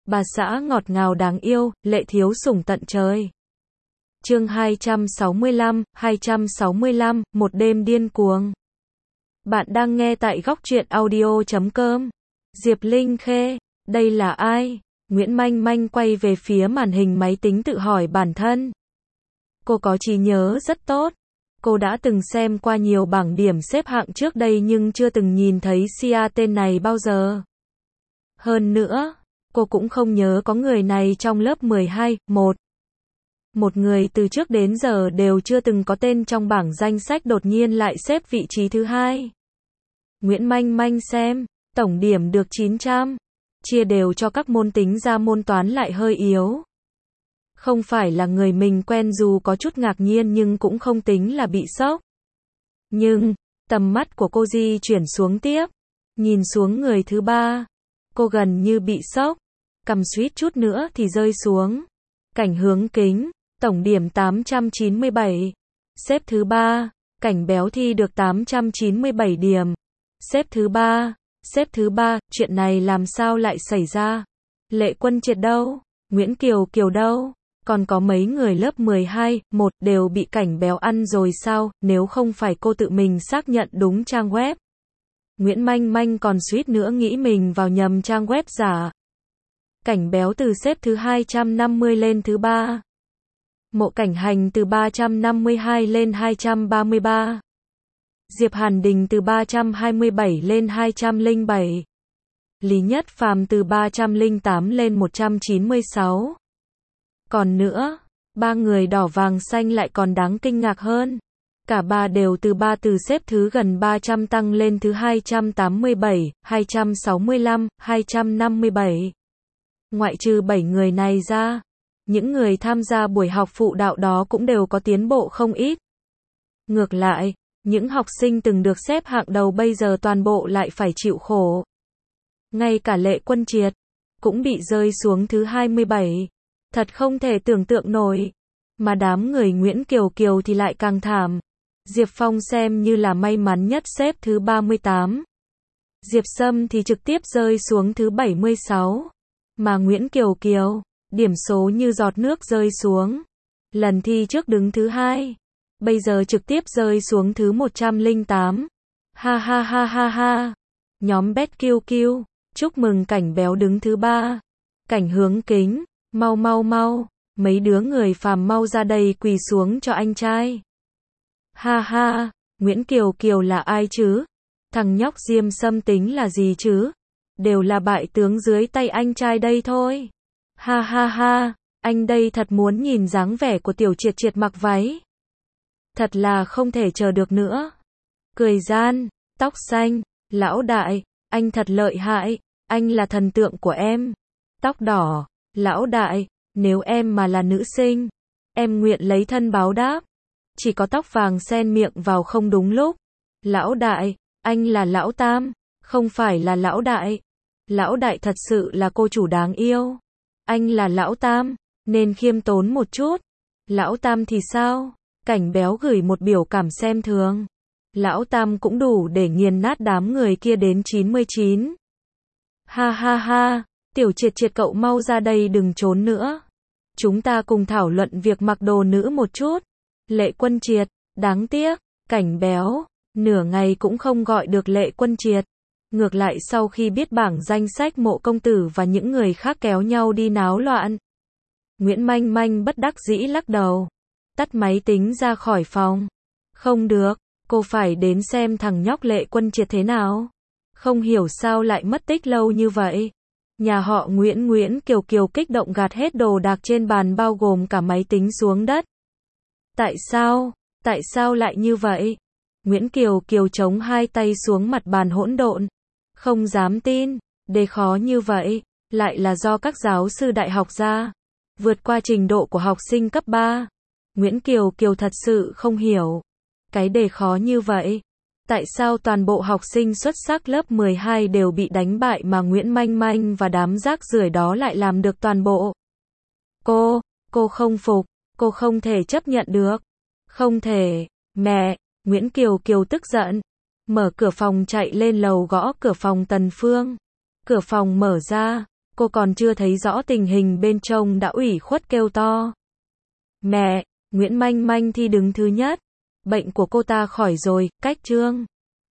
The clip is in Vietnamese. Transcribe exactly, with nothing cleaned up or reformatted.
bà xã ngọt ngào đáng yêu, lệ thiếu sủng tận trời. Chương hai trăm sáu mươi lăm, hai trăm sáu mươi lăm, một đêm điên cuồng. Bạn đang nghe tại góc truyện audio chấm com. Diệp Linh Khê, đây là ai? Nguyễn Manh Manh quay về phía màn hình máy tính tự hỏi bản thân. Cô có trí nhớ rất tốt. Cô đã từng xem qua nhiều bảng điểm xếp hạng trước đây nhưng chưa từng nhìn thấy Sia tên này bao giờ. Hơn nữa, cô cũng không nhớ có người này trong lớp mười hai, một. Một người từ trước đến giờ đều chưa từng có tên trong bảng danh sách đột nhiên lại xếp vị trí thứ hai. Nguyễn Manh Manh xem, tổng điểm được chín trăm. Chia đều cho các môn tính ra môn toán lại hơi yếu. Không phải là người mình quen dù có chút ngạc nhiên nhưng cũng không tính là bị sốc. Nhưng, tầm mắt của cô di chuyển xuống tiếp. Nhìn xuống người thứ ba. Cô gần như bị sốc. Cầm suýt chút nữa thì rơi xuống. Cảnh Hướng Kính, tổng điểm tám trăm chín mươi bảy. Xếp thứ ba. Cảnh Béo thi được tám trăm chín mươi bảy điểm. Xếp thứ ba. Xếp thứ ba, chuyện này làm sao lại xảy ra? Lệ Quân Triệt đâu? Nguyễn Kiều Kiều đâu? Còn có mấy người lớp mười hai, một đều bị Cảnh Béo ăn rồi sao, nếu không phải cô tự mình xác nhận đúng trang web. Nguyễn Manh Manh còn suýt nữa nghĩ mình vào nhầm trang web giả. Cảnh Béo từ xếp thứ hai trăm năm mươi lên thứ ba. Mộ Cảnh Hành từ ba trăm năm mươi hai lên hai trăm ba mươi ba. Diệp Hàn Đình từ ba trăm hai mươi bảy lên hai trăm lẻ bảy. Lý Nhất Phàm từ ba trăm lẻ tám lên một trăm chín mươi sáu. Còn nữa, ba người đỏ vàng xanh lại còn đáng kinh ngạc hơn. Cả ba đều từ ba từ xếp thứ gần ba trăm tăng lên thứ hai trăm tám mươi bảy, hai trăm sáu mươi lăm, hai trăm năm mươi bảy. Ngoại trừ bảy người này ra, những người tham gia buổi học phụ đạo đó cũng đều có tiến bộ không ít. Ngược lại, những học sinh từng được xếp hạng đầu bây giờ toàn bộ lại phải chịu khổ. Ngay cả Lệ Quân Triệt cũng bị rơi xuống thứ hai mươi bảy. Thật không thể tưởng tượng nổi. Mà đám người Nguyễn Kiều Kiều thì lại càng thảm. Diệp Phong xem như là may mắn nhất xếp thứ ba mươi tám. Diệp Sâm thì trực tiếp rơi xuống thứ bảy mươi sáu. Mà Nguyễn Kiều Kiều, điểm số như giọt nước rơi xuống. Lần thi trước đứng thứ hai. Bây giờ trực tiếp rơi xuống thứ một trăm lẻ tám. Ha ha ha ha ha. Nhóm Bet Kiêu Kiêu, chúc mừng Cảnh Béo đứng thứ ba. Cảnh Hướng Kính, mau mau mau, mấy đứa người phàm mau ra đây quỳ xuống cho anh trai. Ha ha, Nguyễn Kiều Kiều là ai chứ? Thằng nhóc Diêm Sâm tính là gì chứ? Đều là bại tướng dưới tay anh trai đây thôi. Ha ha ha, anh đây thật muốn nhìn dáng vẻ của Tiểu Triệt Triệt mặc váy. Thật là không thể chờ được nữa. Cười gian, tóc xanh, lão đại, anh thật lợi hại, anh là thần tượng của em. Tóc đỏ, lão đại, nếu em mà là nữ sinh, em nguyện lấy thân báo đáp. Chỉ có tóc vàng xen miệng vào không đúng lúc. Lão đại, anh là lão tam, không phải là lão đại. Lão đại thật sự là cô chủ đáng yêu. Anh là lão tam, nên khiêm tốn một chút. Lão tam thì sao? Cảnh Béo gửi một biểu cảm xem thường. Lão tam cũng đủ để nghiền nát đám người kia đến chín mươi chín. Ha ha ha, Tiểu Triệt Triệt cậu mau ra đây đừng trốn nữa. Chúng ta cùng thảo luận việc mặc đồ nữ một chút. Lệ Quân Triệt, đáng tiếc, Cảnh Béo, nửa ngày cũng không gọi được Lệ Quân Triệt. Ngược lại sau khi biết bảng danh sách Mộ Công Tử và những người khác kéo nhau đi náo loạn. Nguyễn Manh Manh bất đắc dĩ lắc đầu. Tắt máy tính ra khỏi phòng. Không được, cô phải đến xem thằng nhóc Lệ Quân Triệt thế nào. Không hiểu sao lại mất tích lâu như vậy. Nhà họ Nguyễn Nguyễn Kiều Kiều kích động gạt hết đồ đạc trên bàn bao gồm cả máy tính xuống đất. Tại sao? Tại sao lại như vậy? Nguyễn Kiều Kiều chống hai tay xuống mặt bàn hỗn độn. Không dám tin, đề khó như vậy, lại là do các giáo sư đại học ra. Vượt qua trình độ của học sinh cấp ba. Nguyễn Kiều Kiều thật sự không hiểu. Cái đề khó như vậy. Tại sao toàn bộ học sinh xuất sắc lớp mười hai đều bị đánh bại mà Nguyễn Manh Manh và đám rác rưởi đó lại làm được toàn bộ? Cô, cô không phục, cô không thể chấp nhận được. Không thể, mẹ, Nguyễn Kiều Kiều tức giận. Mở cửa phòng chạy lên lầu gõ cửa phòng Tần Phương. Cửa phòng mở ra, Cô còn chưa thấy rõ tình hình bên trong đã ủy khuất kêu to. Mẹ, Nguyễn Manh Manh thi đứng thứ nhất. Bệnh của cô ta khỏi rồi, cách chương.